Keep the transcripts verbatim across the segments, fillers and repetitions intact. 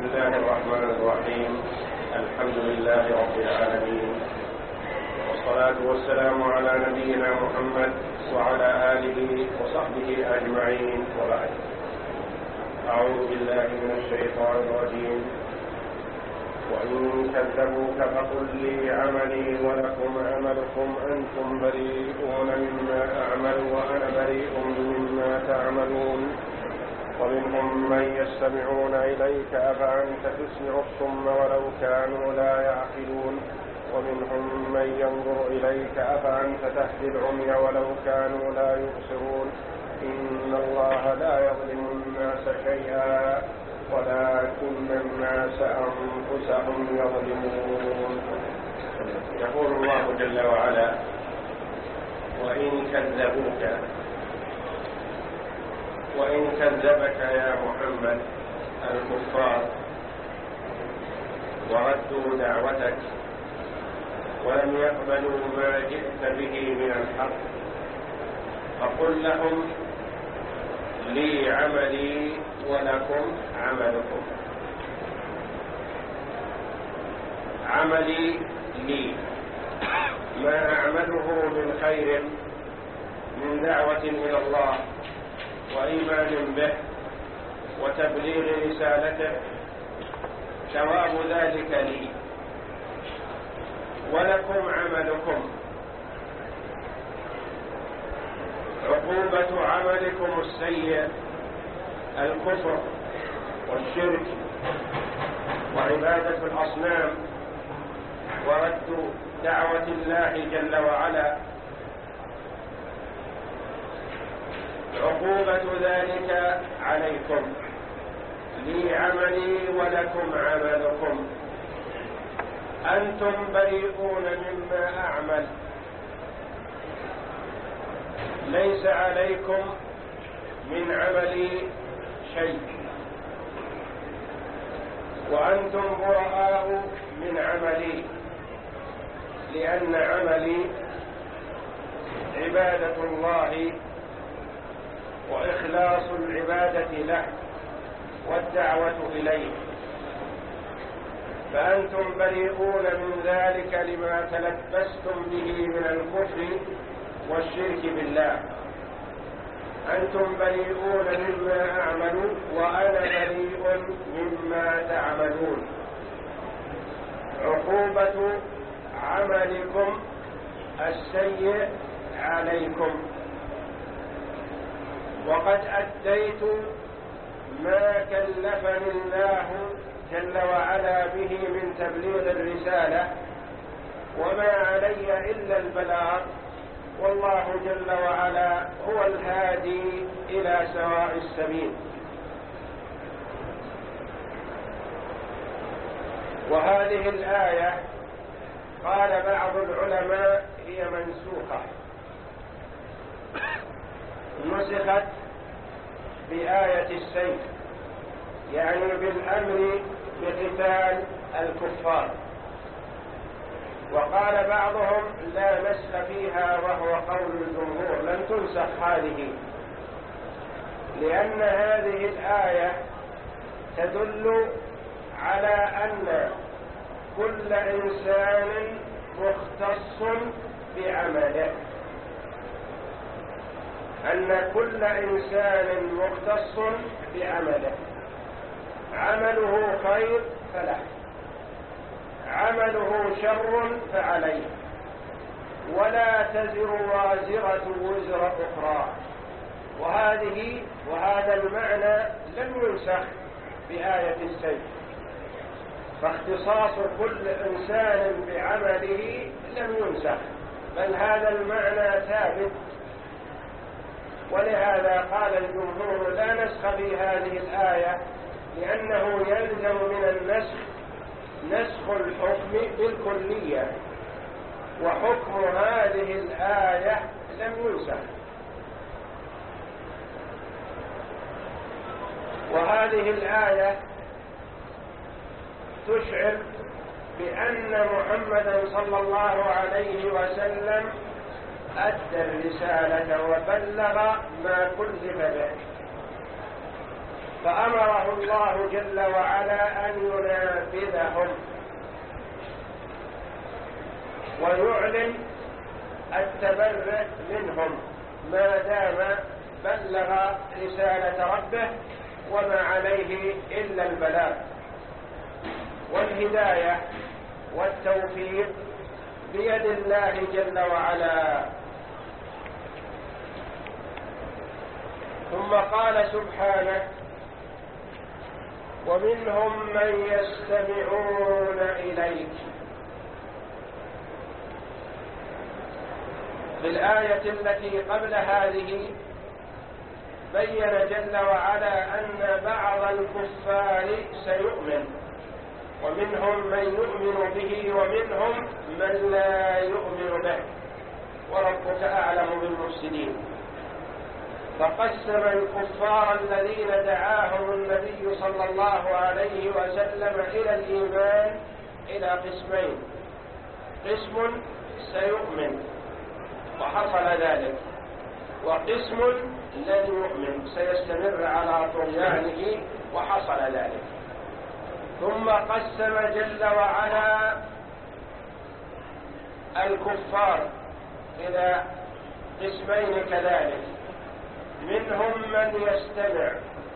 الله الرحمن الرحيم. الحمد لله رب العالمين، والصلاة والسلام على نبينا محمد وعلى آله وصحبه أجمعين، وبعد. أعوذ بالله من الشيطان الرجيم. وإن كذبوك فقل لي عملي ولكم عملكم أنتم بريئون مما أعمل وأنا بريء مما تعملون. ومنهم من يستمعون إليك أفأنت تسمع الصم ولو كانوا لا يعقلون. ومنهم من ينظر إليك أفأنت تهدي العمي ولو كانوا لا يبصرون. إن الله لا يظلم الناس شيئا ولكن الناس أنفسهم يظلمون. يقول الله جل وعلا: وإن كذبوك، وإن كذبك يا محمد الكفار وردوا دعوتك ولم يقبلوا ما جئت به من الحق، فقل لهم: لي عملي ولكم عملكم. عملي لي، ما أعمله من خير من دعوة إلى الله وإيمان به وتبليغ رسالته، ثواب ذلك لي. ولكم عملكم، عقوبة عملكم السيء الكفر والشرك وعبادة الأصنام ورد دعوة الله جل وعلا، عقوبة ذلك عليكم. لي عملي ولكم عملكم، أنتم بريئون مما أعمل، ليس عليكم من عملي شيء، وأنتم براء من عملي، لأن عملي عبادة الله وإخلاص العبادة له والدعوة إليه، فأنتم بريئون من ذلك لما تلبستم به من الكفر والشرك بالله. أنتم بريئون مما أعمل وأنا بريء مما تعملون. عقوبة عملكم السيء عليكم، وقد أديت ما كلفني الله جل وعلا به من تبليغ الرسالة، وما علي إلا البلاغ، والله جل وعلا هو الهادي إلى سواء السبيل. وهذه الآية قال بعض العلماء هي منسوخة، نسخت بآية السيف، يعني بالأمر بقتال الكفار. وقال بعضهم لا نسخ فيها، وهو قول الجمهور، لن تنسخ هذه، لأن هذه الآية تدل على أن كل إنسان مختص بعمله، أن كل إنسان مختص بعمله، عمله خير فله، عمله شر فعليه، ولا تزر وازرة وزر أخرى. وهذه وهذا المعنى لم ينسخ بآية السيف، فاختصاص كل إنسان بعمله لم ينسخ، بل هذا المعنى ثابت. ولهذا قال الجمهور لا نسخ في هذه الآية، لأنه يلزم من النسخ نسخ الحكم بالكلية، وحكم هذه الآية لم ينسخ. وهذه الآية تشعر بأن محمدا صلى الله عليه وسلم أدى الرسالة وبلغ ما كلف به، فأمره الله جل وعلا أن ينابذهم ويعلن التبرئ منهم ما دام بلغ رسالة ربه وما عليه إلا البلاغ. والهداية والتوفيق بيد الله جل وعلا. ثم قال سبحانه: ومنهم من يستمعون إليك. في الآية التي قبل هذه بين جل وعلا أن بعض الكفار سيؤمن، ومنهم من يؤمن به ومنهم من لا يؤمن به، وربك أعلم بالمفسدين. فقسم الكفار الذين دعاهم النبي صلى الله عليه وسلم إلى الإيمان إلى قسمين: قسم سيؤمن وحصل ذلك، وقسم لن يؤمن سيستمر على طغيانه وحصل ذلك. ثم قسم جل وعلا الكفار إلى قسمين كذلك: منهم من يستمع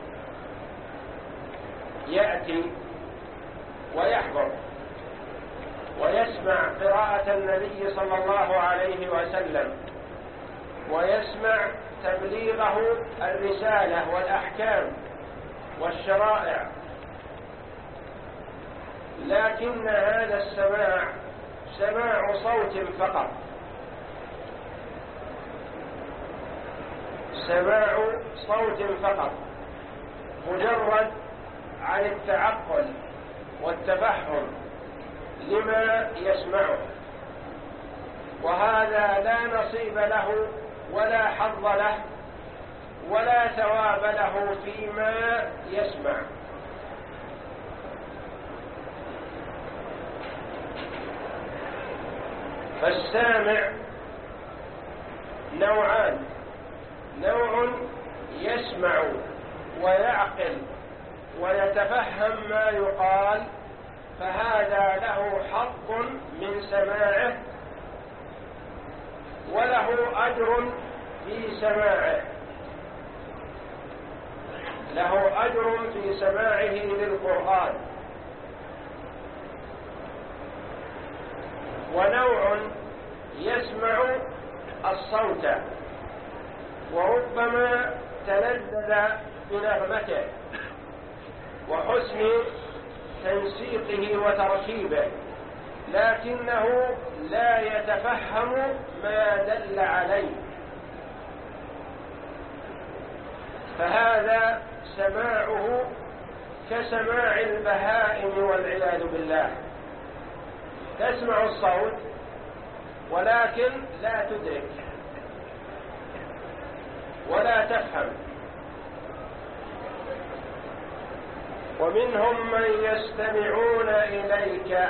يأتي ويحضر ويسمع قراءة النبي صلى الله عليه وسلم، ويسمع تبليغه الرسالة والأحكام والشرائع، لكن هذا السماع سماع صوت فقط، سماع صوت فقط، مجرد عن التعقل والتفهم لما يسمعه، وهذا لا نصيب له ولا حظ له ولا ثواب له فيما يسمع. فالسامع نوعان: نوع يسمع ويعقل ويتفهم ما يقال، فهذا له حظ من سماعه وله أجر في سماعه، له أجر في سماعه للقرآن. ونوع يسمع الصوت وربما تلذذ بنغمته وحسن تنسيقه وتركيبه، لكنه لا يتفهم ما دل عليه، فهذا سماعه كسماع البهائم والعياذ بالله. تسمع الصوت ولكن لا تدرك ولا تفهم. ومنهم من يستمعون إليك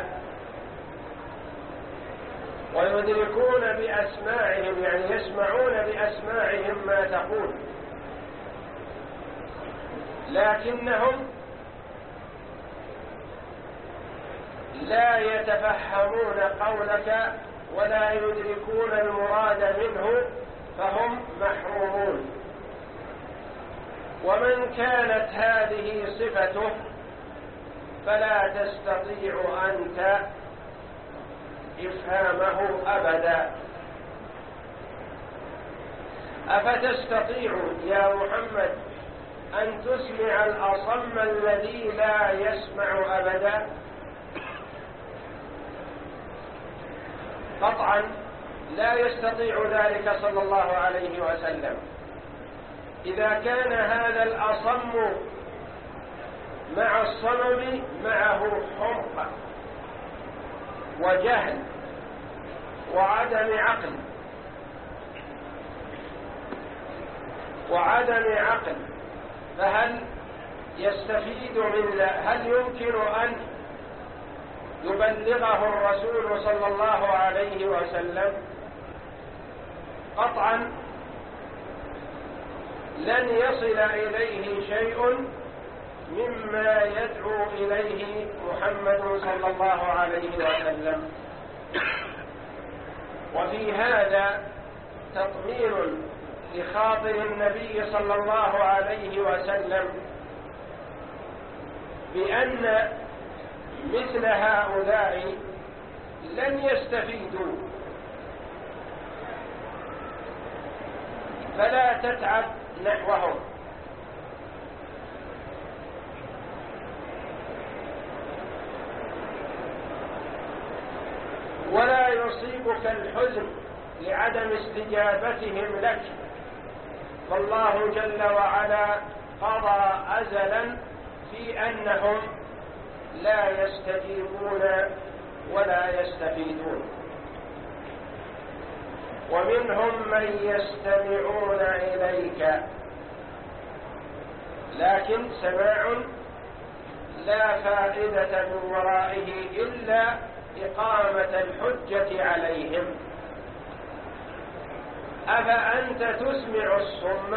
ويدركون بأسماعهم، يعني يسمعون بأسماعهم ما تقول، لكنهم لا يتفهمون قولك ولا يدركون المراد منه، فهم محرومون. ومن كانت هذه صفته فلا تستطيع أنت إفهامه أبدا. أفتستطيع يا محمد أن تسمع الأصم الذي لا يسمع أبدا؟ قطعا لا يستطيع ذلك صلى الله عليه وسلم. إذا كان هذا الأصم مع الصمم معه حمق وجهل وعدم عقل وعدم عقل فهل يستفيد من هل يمكن أن يبلغه الرسول صلى الله عليه وسلم؟ قطعا لن يصل إليه شيء مما يدعو إليه محمد صلى الله عليه وسلم. وفي هذا تطمين لخاطر النبي صلى الله عليه وسلم بأن مثل هؤلاء لن يستفيدوا، فلا تتعب نحوهم. ولا يصيبك الحزن لعدم استجابتهم لك، فالله جل وعلا قضى أزلا في أنهم لا يستجيبون ولا يستفيدون. ومنهم من يستمعون إليك، لكن سماع لا فائدة من ورائه إلا إقامة الحجة عليهم. أفأنت تسمع الصم؟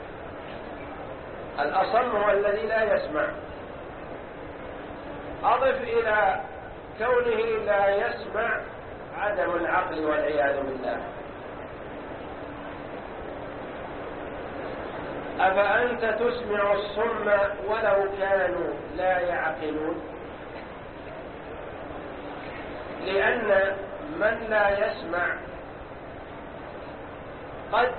الأصم هو الذي لا يسمع. أضف إلى كونه لا يسمع عدم العقل والعياذ بالله. أفأنت تسمع الصم ولو كانوا لا يعقلون؟ لأن من لا يسمع قد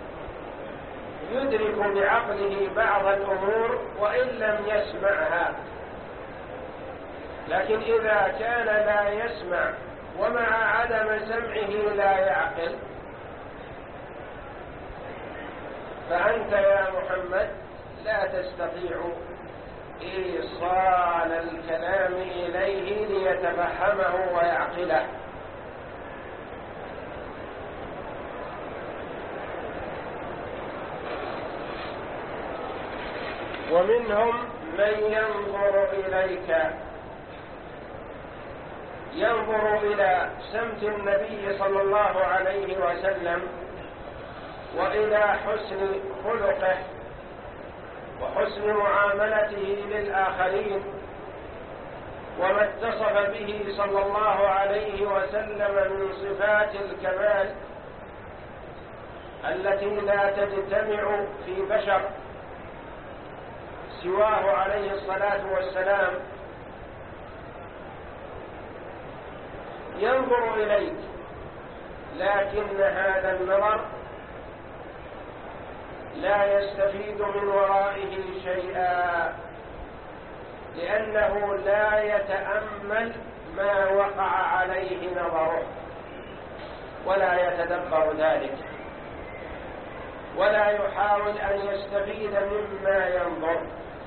يدرك بعقله بعض الأمور وإن لم يسمعها، لكن إذا كان لا يسمع ومع عدم سمعه لا يعقل، فأنت يا محمد لا تستطيع إيصال الكلام إليه ليتفهمه ويعقله. ومنهم من ينظر إليك، ينظر إلى سمت النبي صلى الله عليه وسلم وإلى حسن خلقه وحسن معاملته للآخرين وما اتصف به صلى الله عليه وسلم من صفات الكمال التي لا تجتمع في بشر سواه عليه الصلاة والسلام. ينظر إليك، لكن هذا النظر لا يستفيد من ورائه شيئا، لأنه لا يتأمل ما وقع عليه نظره ولا يتدبر ذلك، ولا يحاول أن يستفيد مما ينظر.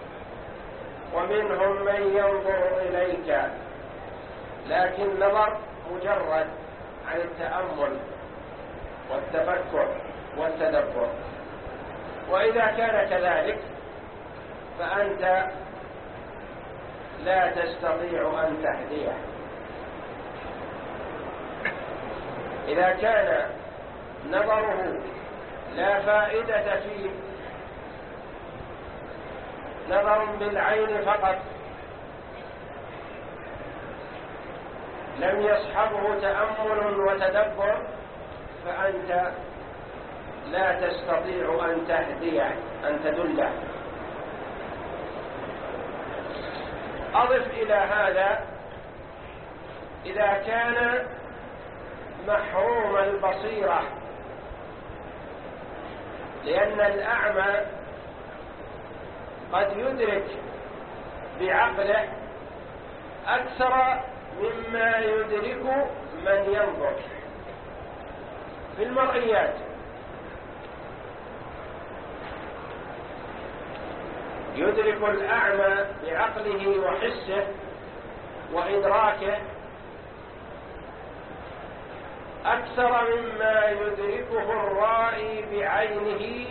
ومنهم من ينظر إليك، لكن نظر مجرد عن التأمل والتفكر والتدبر. وإذا كان كذلك فأنت لا تستطيع أن تهديه. إذا كان نظره لا فائدة فيه، نظر بالعين فقط لم يصحبه تأمل وتدبر، فأنت لا تستطيع أن تهديه، أن تدله. أضف إلى هذا إذا كان محروم البصيرة، لأن الأعمى قد يدرك بعقله أكثر مما يدرك من ينظر في المرئيات. يدرك الأعمى بعقله وحسه وإدراكه أكثر مما يدركه الرائي بعينه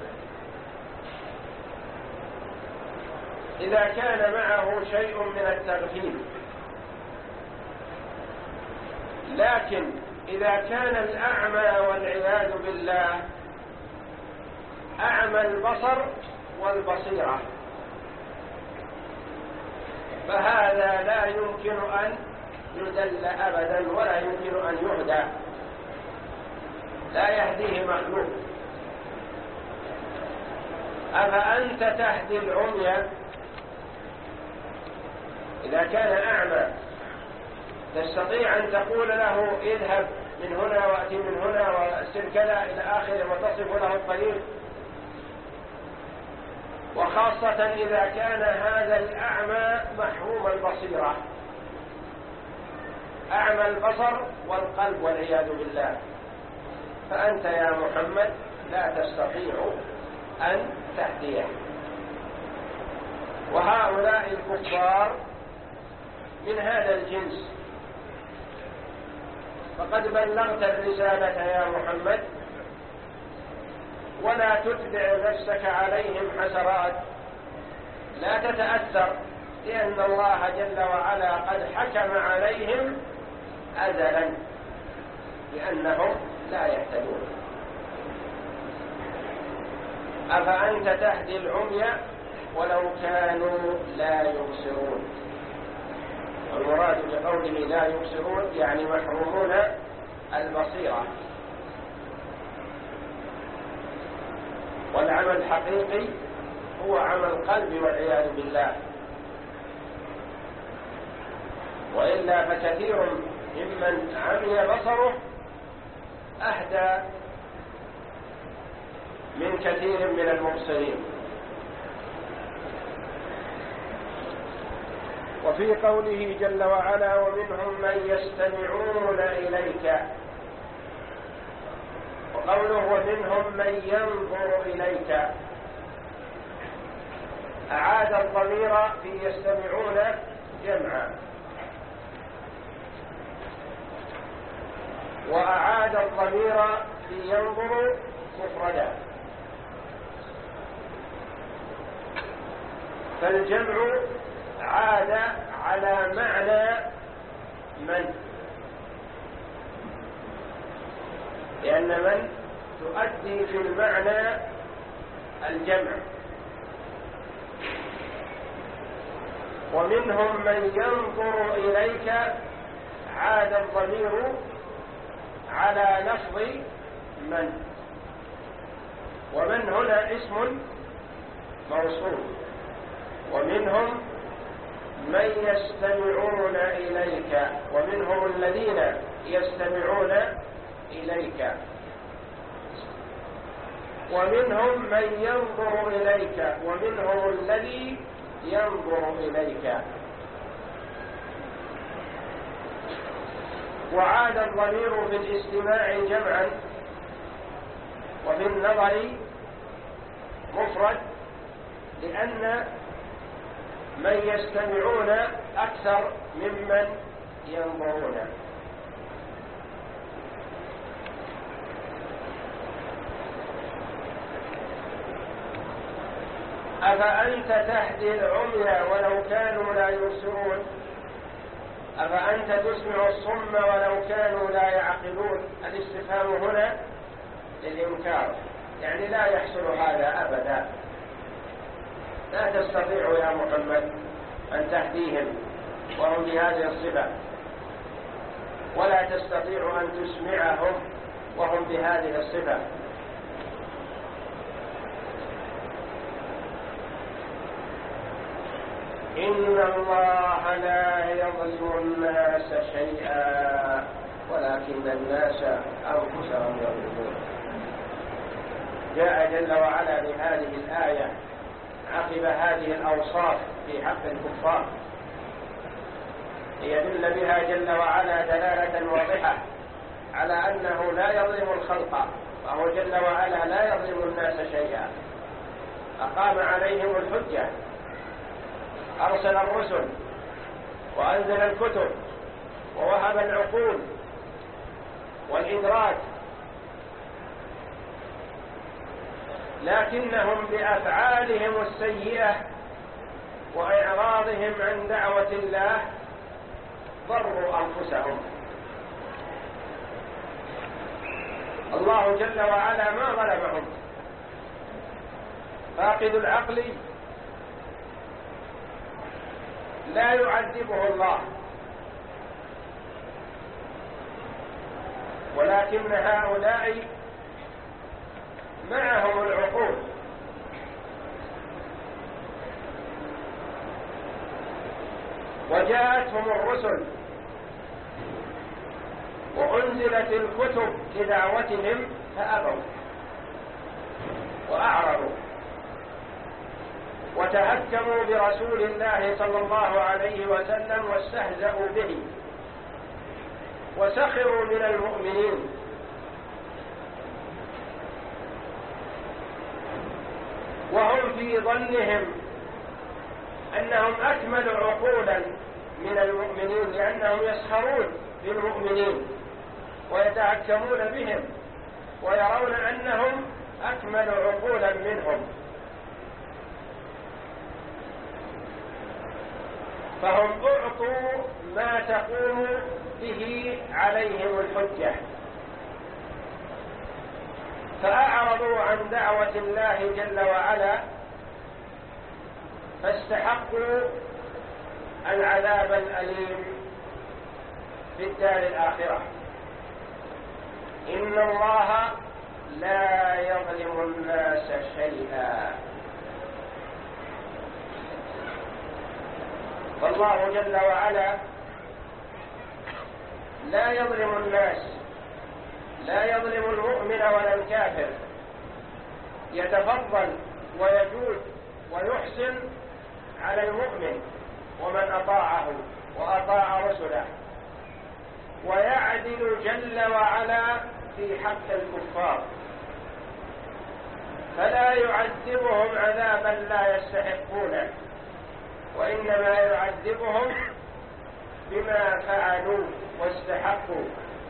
إذا كان معه شيء من التغفيل. لكن إذا كان الأعمى والعياذ بالله أعمى البصر والبصيرة، فهذا لا يمكن أن يدل أبدا ولا يمكن أن يهدى، لا يهديه مخلوق. أفأنت تهدي العمي؟ إذا كان أعمى تستطيع أن تقول له اذهب من هنا وأتي من هنا وأسر كذا إلى آخره وتصف له الطريق؟ وخاصة إذا كان هذا الأعمى محروم البصيرة، أعمى البصر والقلب والعياذ بالله، فأنت يا محمد لا تستطيع أن تهديه. وهؤلاء الكفار من هذا الجنس، فقد بلغت الرسالة يا محمد، ولا تتبع نفسك عليهم حسرات، لا تتأثر، لأن الله جل وعلا قد حكم عليهم أزلا لأنهم لا يهتدون. أفأنت تهدي العمي ولو كانوا لا يبصرون؟ والمراد بقوله لا يبصرون يعني محرومون البصيرة. والعمى الحقيقي هو عمى القلب والعياذ بالله، وإلا فكثير ممن عمي بصره أهدى من كثير من المبصرين. وفي قوله جل وعلا ومنهم من يستمعون إليك، وقوله ومنهم من ينظر إليك، أعاد الضمير في يستمعون جمعا، وأعاد الضمير في ينظر مفردا، فالجمع عاد على معنى من، لأن من تؤدي في المعنى الجمع. ومنهم من ينظر إليك عاد الضمير على لفظ من، ومن هنا اسم موصول. ومنهم من يستمعون إليك، ومنهم الذين يستمعون إليك، ومنهم من ينظر إليك، ومنهم الذي ينظر إليك. وعاد الضمير في الاستماع جمعا، وفي النظر مفرد، لأن من يستمعون أكثر ممن ينظرون. أفأنت تهدي العمي ولو كانوا لا يبصرون؟ أفأنت تسمع الصم ولو كانوا لا يعقلون؟ الاستفهام هنا للإنكار، يعني لا يحصل هذا أبدا، لا تستطيع يا محمد أن تهديهم وهم بهذه الصفة، ولا تستطيع أن تسمعهم وهم بهذه الصفة. إن الله لا يظلم الناس شيئا ولكن الناس أنفسهم يظلمون. جاء جل وعلا بهذه الآية عقب هذه الأوصاف في حق الكفار ليدل بها جل وعلا دلالة واضحة على أنه لا يظلم الخلق، وهو جل وعلا لا يظلم الناس شيئا. أقام عليهم الحجة، أرسل الرسل، وأنزل الكتب، ووهب العقول والإدراك، لكنهم بأفعالهم السيئة وإعراضهم عن دعوة الله ضروا أنفسهم. الله جل وعلا ما ظلمهم. فاقد العقل لا يعذبه الله، ولكن هؤلاء معهم العقول، وجاءتهم الرسل وأنزلت الكتب لدعوتهم فأبوا وأعرضوا وتهكموا برسول الله صلى الله عليه وسلم واستهزأوا به وسخروا من المؤمنين، وهم في ظنهم أنهم أكمل عقولا من المؤمنين، لأنهم يسخرون بالمؤمنين ويتهكمون بهم ويرون أنهم أكمل عقولا منهم، فهم أعطوا ما تقوم به عليهم الحجة، فأعرضوا عن دعوة الله جل وعلا فاستحقوا العذاب الأليم في الدار الآخرة. إن الله لا يظلم الناس شيئا، فالله جل وعلا لا يظلم الناس، لا يظلم المؤمن ولا الكافر، يتفضل ويجود ويحسن على المؤمن ومن أطاعه وأطاع رسله، ويعدل جل وعلا في حق الكفار، فلا يعذبهم عذابا لا يستحقونه، وإنما يعذبهم بما فعلوا واستحقوا.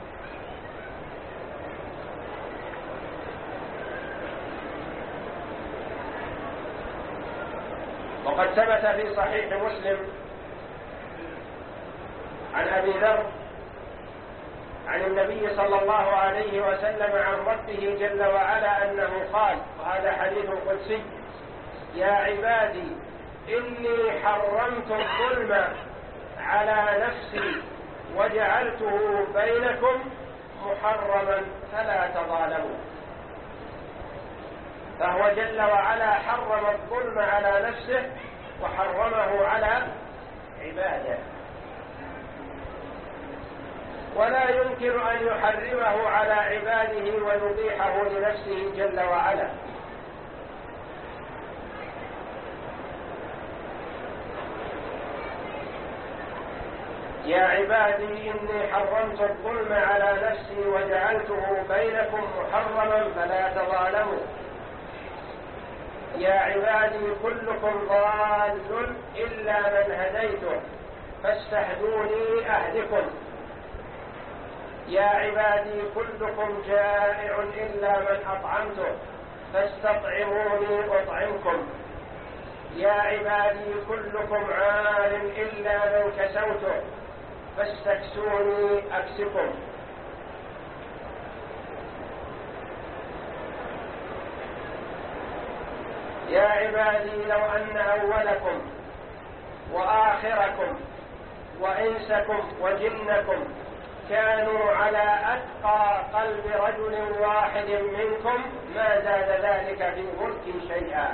وقد ثبت في صحيح مسلم عن أبي ذر عن النبي صلى الله عليه وسلم عن ربه جل وعلا أنه قال، وهذا حديث قدسي: يا عبادي إني حرمت الظلم على نفسي وجعلته بينكم محرما فلا تظالموا. فهو جل وعلا حرم الظلم على نفسه وحرمه على عباده، ولا يمكن أن يحرمه على عباده ويبيحه لنفسه جل وعلا. يا عبادي إني حرمت الظلم على نفسي وجعلته بينكم محرما فلا تظالموا. يا عبادي كلكم ضال إلا من هديته فاستهدوني أهدكم. يا عبادي كلكم جائع إلا من أطعمته فاستطعموني أطعمكم. يا عبادي كلكم عار إلا من كسوته فاستكسوني أكسكم. يا عبادي لو أن أولكم وآخركم وإنسكم وجنكم كانوا على أتقى قلب رجل واحد منكم ما زاد ذلك في ملكي شيئا.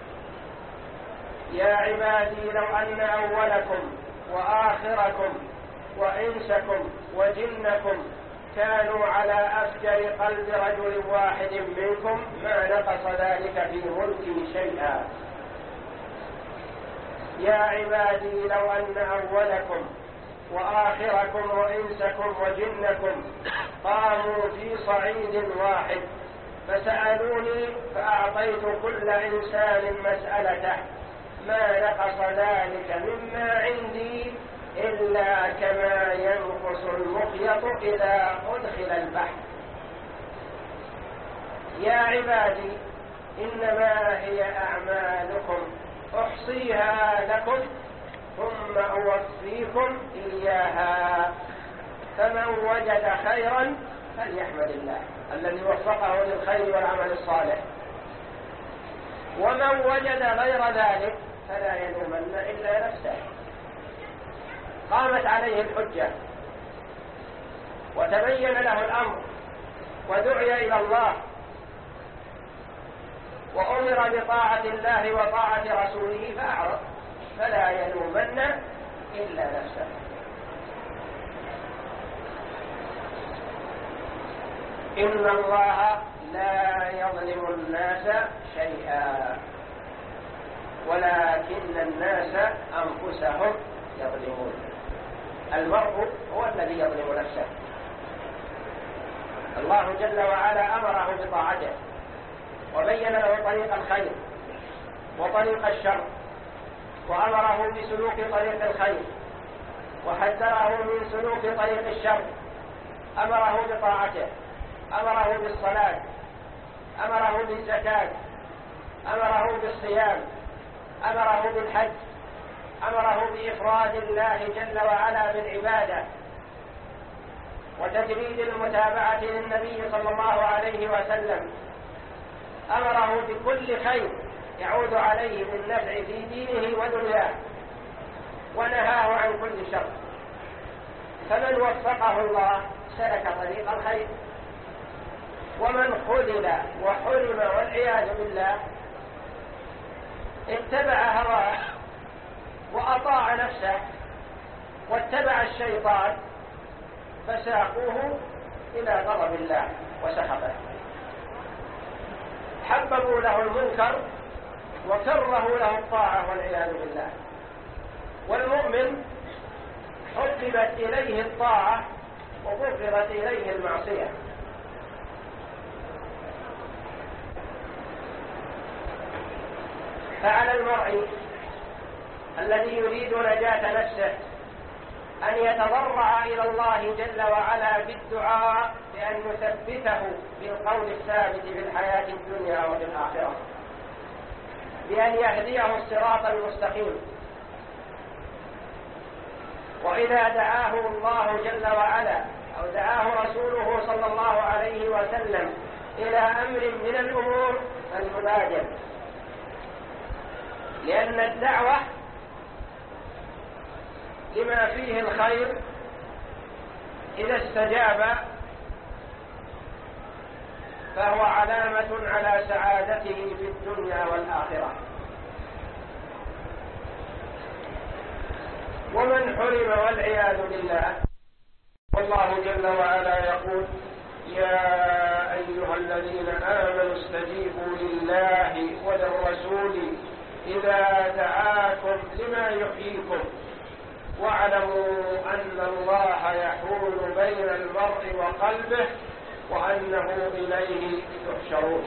يا عبادي لو أن أولكم وآخركم وإنسكم وجنكم كانوا على أفجر قلب رجل واحد منكم ما نقص ذلك في ملكي شيئا. يا عبادي لو أن أولكم وآخركم وإنسكم وجنكم قاموا في صعيد واحد فسألوني فأعطيت كل إنسان مسألته ما نقص ذلك مما عندي إلا كما ينقص المخيط إذا أدخل البحر. يا عبادي إنما هي أعمالكم أحصيها لكم ثم أوفيكم إياها، فمن وجد خيرا فليحمد الله الذي وفقه للخير والعمل الصالح، ومن وجد غير ذلك فلا يلومن إلا نفسه. قامت عليه الحجة وتبين له الأمر ودعي إلى الله وأمر بطاعة الله وطاعة رسوله فأعرض، فلا يلومن إلا نفسه. إن الله لا يظلم الناس شيئا ولكن الناس أنفسهم يظلمون. المرء هو الذي يظلم نفسه. الله جل وعلا أمره بطاعته وبين له طريق الخير وطريق الشر، وأمره بسلوك طريق الخير وحذره من سلوك طريق الشر. أمره بطاعته، أمره بالصلاة، أمره بالزكاة، أمره بالصيام، أمره بالحج، أمره بإفراد الله جل وعلا بالعبادة وتجريد المتابعة للنبي صلى الله عليه وسلم. أمره بكل خير يعود عليه بالنفع في دينه ودنياه، ونهاه عن كل شر. فمن وفقه الله سلك طريق الخير، ومن خذل وحرم والعياذ بالله اتبع هواه وأطاع نفسه واتبع الشيطان فساقوه إلى غضب الله وسخطه. حببوا له المنكر وكرهوا له الطاعة والعياذ بالله. والمؤمن حببت إليه الطاعة وبغضت إليه المعصية. فعلى المرء الذي يريد نجاة نفسه أن يتضرع إلى الله جل وعلا بالدعاء بأن يثبته بالقول الثابت في الحياة الدنيا وفي الآخرة، بأن يهديه الصراط المستقيم. وإذا دعاه الله جل وعلا أو دعاه رسوله صلى الله عليه وسلم إلى أمر من الأمور فليبادر، لأن الدعوة لما فيه الخير إذا استجاب فهو علامة على سعادته في الدنيا والآخرة. ومن حرم والعياذ بالله، والله جل وعلا يقول: يا أيها الذين آمنوا استجيبوا لله وللرسول إذا دعاكم لما يحييكم واعلموا أن الله يحول بين المرء وقلبه وأنه إليه تحشرون.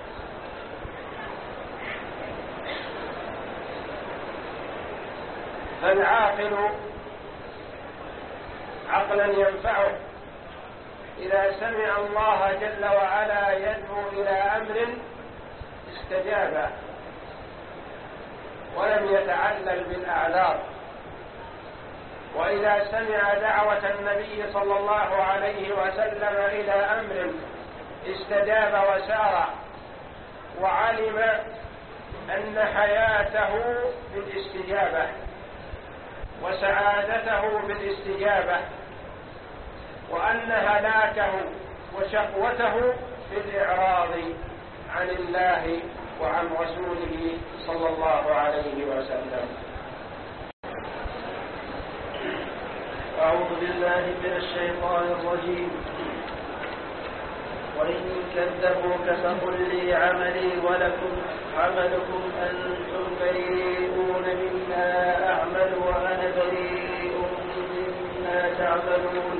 فالعاقل عقلا ينفعه إذا سمع الله جل وعلا يدعو إلى أمر استجاب ولم يتعلل بالأعذار، وإذا سمع دعوة النبي صلى الله عليه وسلم إلى أمر استجاب وسار وعلم أن حياته بالاستجابة وسعادته بالاستجابة وأن هلاكه وشقوته في الإعراض عن الله وعن رسوله صلى الله عليه وسلم. أعوذ بالله من الشيطان الرجيم. وإن كذبوك فقل لي عملي ولكم عملكم أنتم بريئون مما أعمل وأنا بريء مما تعملون.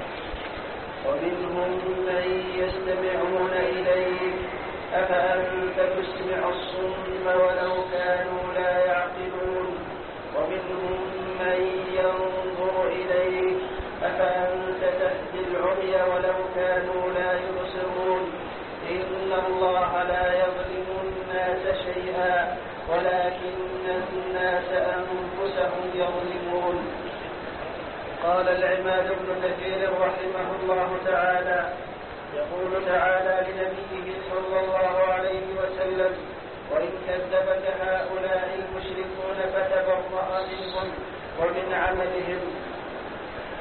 ومنهم من يستمعون إليك أفأنت تسمع الصم ولو كانوا لا يعقلون. ومنهم من ينظر إليك أفأنت تهدي العمي ولو كانوا لا يبصرون. إن الله لا يظلم الناس شيئا ولكن الناس أنفسهم يظلمون. قال العماد بن كثير رحمه الله تعالى: يقول تعالى لنبيه صلى الله عليه وسلم: وإن كذبك هؤلاء المشركون فتبرأ منهم ومن عملهم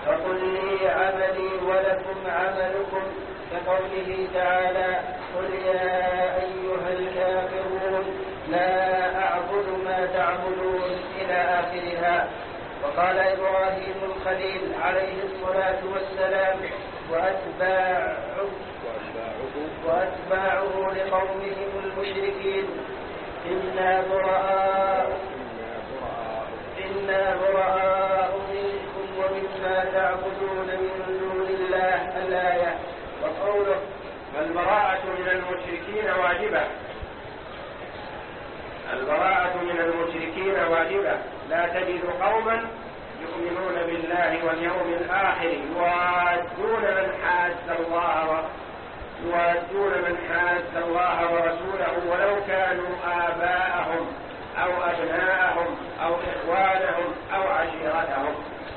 فقل لي عملي ولكم عملكم، كقوله تعالى قل يا أيها الكافرون لا أعبد ما تعبدون إلى آخرها. وقال إبراهيم الخليل عليه الصلاة والسلام وأتباعه, وأتباعه لقومهم المشركين إنا براء إنا براء منكم ومما تعبدون من دون الله الآية. وقوله فالبراءة من المشركين واجبة، البراءة من المشركين واجبة. لا تجد قوما يؤمنون بالله واليوم الآخر يوادون من حاد الله يوادون من حاد الله ورسوله ولو كانوا آباءهم أو أبناءهم أو إخوانهم أو عشيرتهم.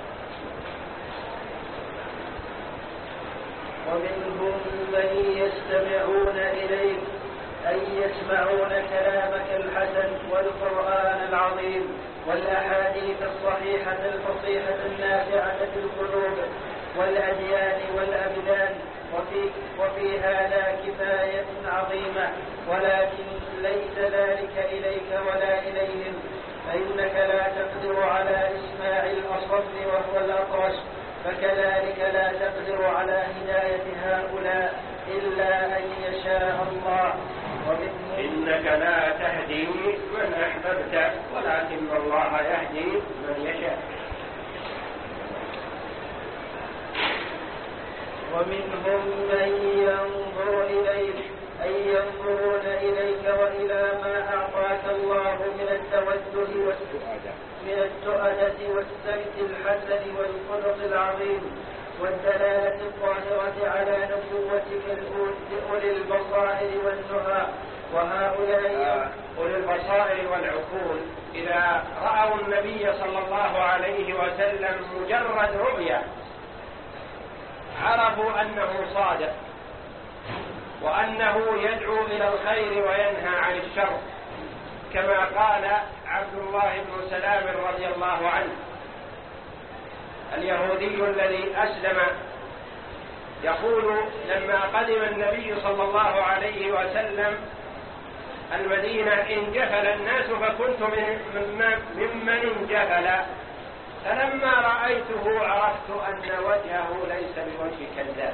ومنهم من يستمعون إليك أي يسمعون كلامك الحسن والقرآن العظيم والأحاديث الصحيحة الفصيحة النافعة في القلوب والأديان والأبدان، وفي, وفي هذا كفاية عظيمة، ولكن ليس ذلك إليك ولا إليهم، فإنك لا تقدر على إسماع الأصم وهو الأطرش، فكذلك لا تقدر على هداية هؤلاء إلا أن يشاء الله. إنك لا تهدي من أحببت ولكن الله يهدي من يشاء. ومنهم من ينظر إليك أي ينظرون إليك وإلى ما أعطاك الله من التوجه من التؤدة والسمت الحسن والخلق العظيم والدلالة الظاهرة على نبوتك أولي البصائر والنهى. وهؤلاء أولي البصائر والعقول إذا رأوا النبي صلى الله عليه وسلم مجرد رؤية عرفوا أنه صادق وأنه يدعو إلى الخير وينهى عن الشر، كما قال عبد الله بن سلام رضي الله عنه اليهودي الذي أسلم، يقول لما قدم النبي صلى الله عليه وسلم المدينة انجفل الناس فكنت ممن انجفل، فلما رأيته عرفت أن وجهه ليس بوجه كذاب.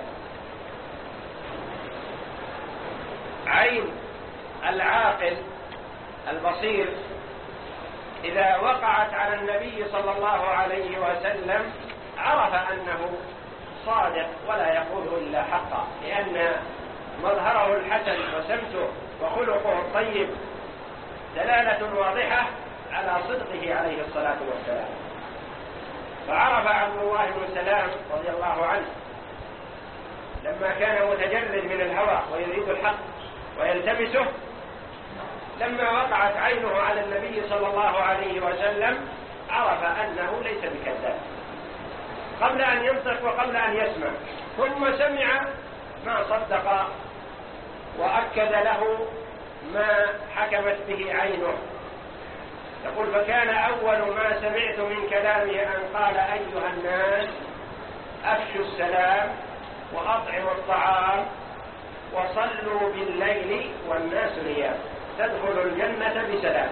عين العاقل البصير إذا وقعت على النبي صلى الله عليه وسلم عرف أنه صادق ولا يقول إلا حقا، لأن مظهره الحسن وسمته وخلقه الطيب دلالة واضحة على صدقه عليه الصلاة والسلام. فعرف عبد الله بن سلام رضي الله عنه لما كان متجرد من الهوى ويريد الحق ويلتمسه، لما وقعت عينه على النبي صلى الله عليه وسلم عرف أنه ليس بكذاب قبل أن ينطق وقبل أن يسمع، ثم سمع ما صدق وأكد له ما حكمت به عينه. يقول فكان أول ما سمعت من كلامه أن قال أيها الناس أفشوا السلام وأطعموا الطعام وصلوا بالليل والناس نيام تدخلوا الجنة بسلام.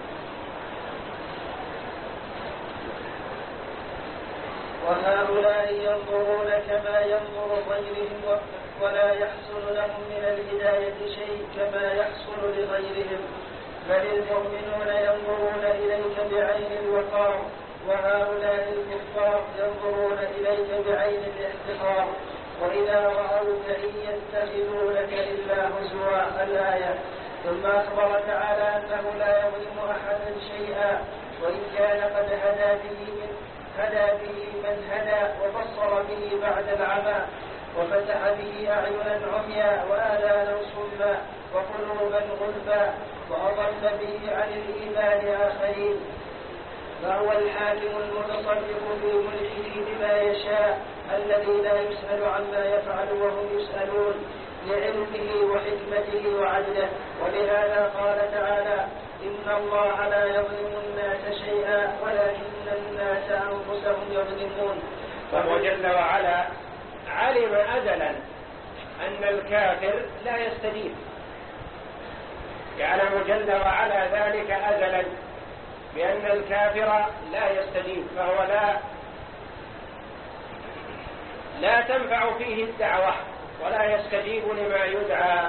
وهؤلاء ينظرون كما ينظر غيرهم ولا يحصل لهم من الهداية شيء كما يحصل لغيرهم، بل المؤمنون ينظرون إليك بعين الوقار، وهؤلاء الكفار ينظرون إليك بعين الاحتقار، وإذا رأوك إن يتخذونك إلا هزوا الآية. ثم أخبر تعالى أنه لا يظلم أحدا شيئا، وإن كان قد هدى به من هدى به من هدى وبصر به بعد العمى وفتح به أعينا عميا وآذانا صما وقلوبا غلفا وأضل به عن الإيمان آخرين. فهو الحاكم المتصرف في ملكه بما يشاء الذي لا يسأل عما يفعل وهم يسألون لعلمه وحكمته وعدله. ولهذا قال تعالى إن الله لا يظلم الناس شيئا ولكن الناس أنفسهم يظلمون. فهو جل وعلا علم أزلا أن الكافر لا يستجيب، يعلم جل وعلا ذلك أزلا بأن الكافر لا يستجيب، فهو لا لا تنفع فيه الدعوة ولا يستجيب لما يدعى،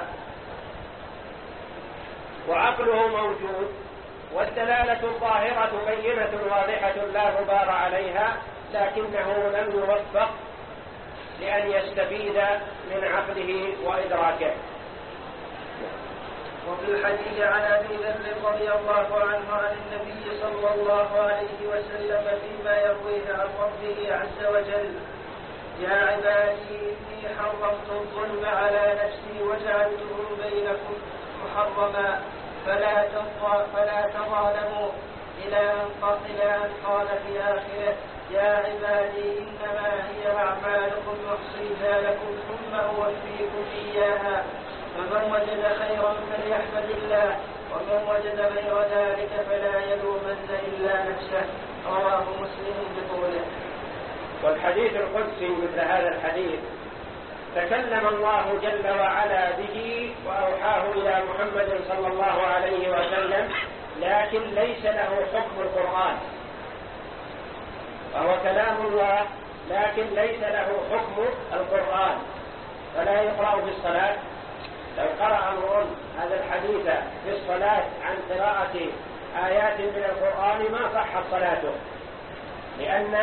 وعقله موجود والدلالة ظاهرة بينة واضحة لا غبار عليها، لكنه لم يوفق لأن يستفيد من عقله وإدراكه. وفي الحديث عن أبي ذر رضي الله عنه عن النبي صلى الله عليه وسلم فيما يرويه عن ربه عز وجل: يا عبادي إني حرمت الظلم على نفسي وجعلته بينكم محرما فلا فلا تظالموا، إلى أن قال في آخره: يا عبادي إنما هي أعمالكم أحصيها لكم ثم أوفيكم إياها، فمن وجد خيرا فليحمد الله، ومن وجد غير ذلك فلا يلومن إلا نفسه. رواه مسلم بطوله. والحديث القدسي مثل هذا الحديث تكلم الله جل وعلا به وأوحاه إلى محمد صلى الله عليه وسلم، لكن ليس له حكم القرآن، وهو كلام الله لكن ليس له حكم القرآن، فلا يقرأ في الصلاة. لو قرأ امرؤ هذا الحديث في الصلاة عن قراءة آيات من القرآن ما صحت صلاته، لأن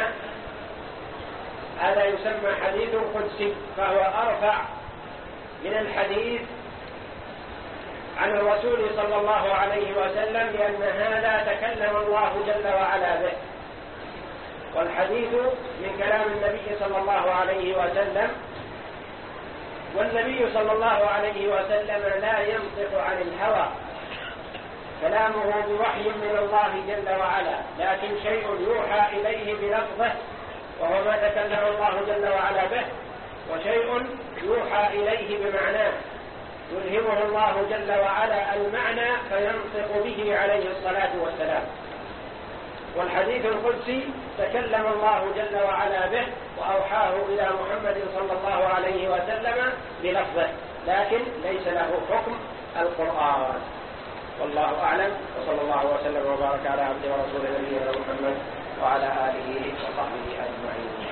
هذا يسمى حديث قدسي، فهو أرفع من الحديث عن الرسول صلى الله عليه وسلم، لأن هذا تكلم الله جل وعلا به، والحديث من كلام النبي صلى الله عليه وسلم، والنبي صلى الله عليه وسلم لا ينطق عن الهوى، كلامه بوحي من الله جل وعلا، لكن شيء يوحى إليه بلفظه وهو ما تكلم الله جل وعلا به، وشيء يوحى إليه بمعناه يلهمه الله جل وعلا المعنى فينطق به عليه الصلاة والسلام. والحديث القدسي تكلم الله جل وعلا به وأوحاه إلى محمد صلى الله عليه وسلم بلفظه، لكن ليس له حكم القرآن. والله أعلم، وصلى الله وسلم وبارك على عبده ورسوله نبينا محمد وعلى آله وصحبه أجمعين.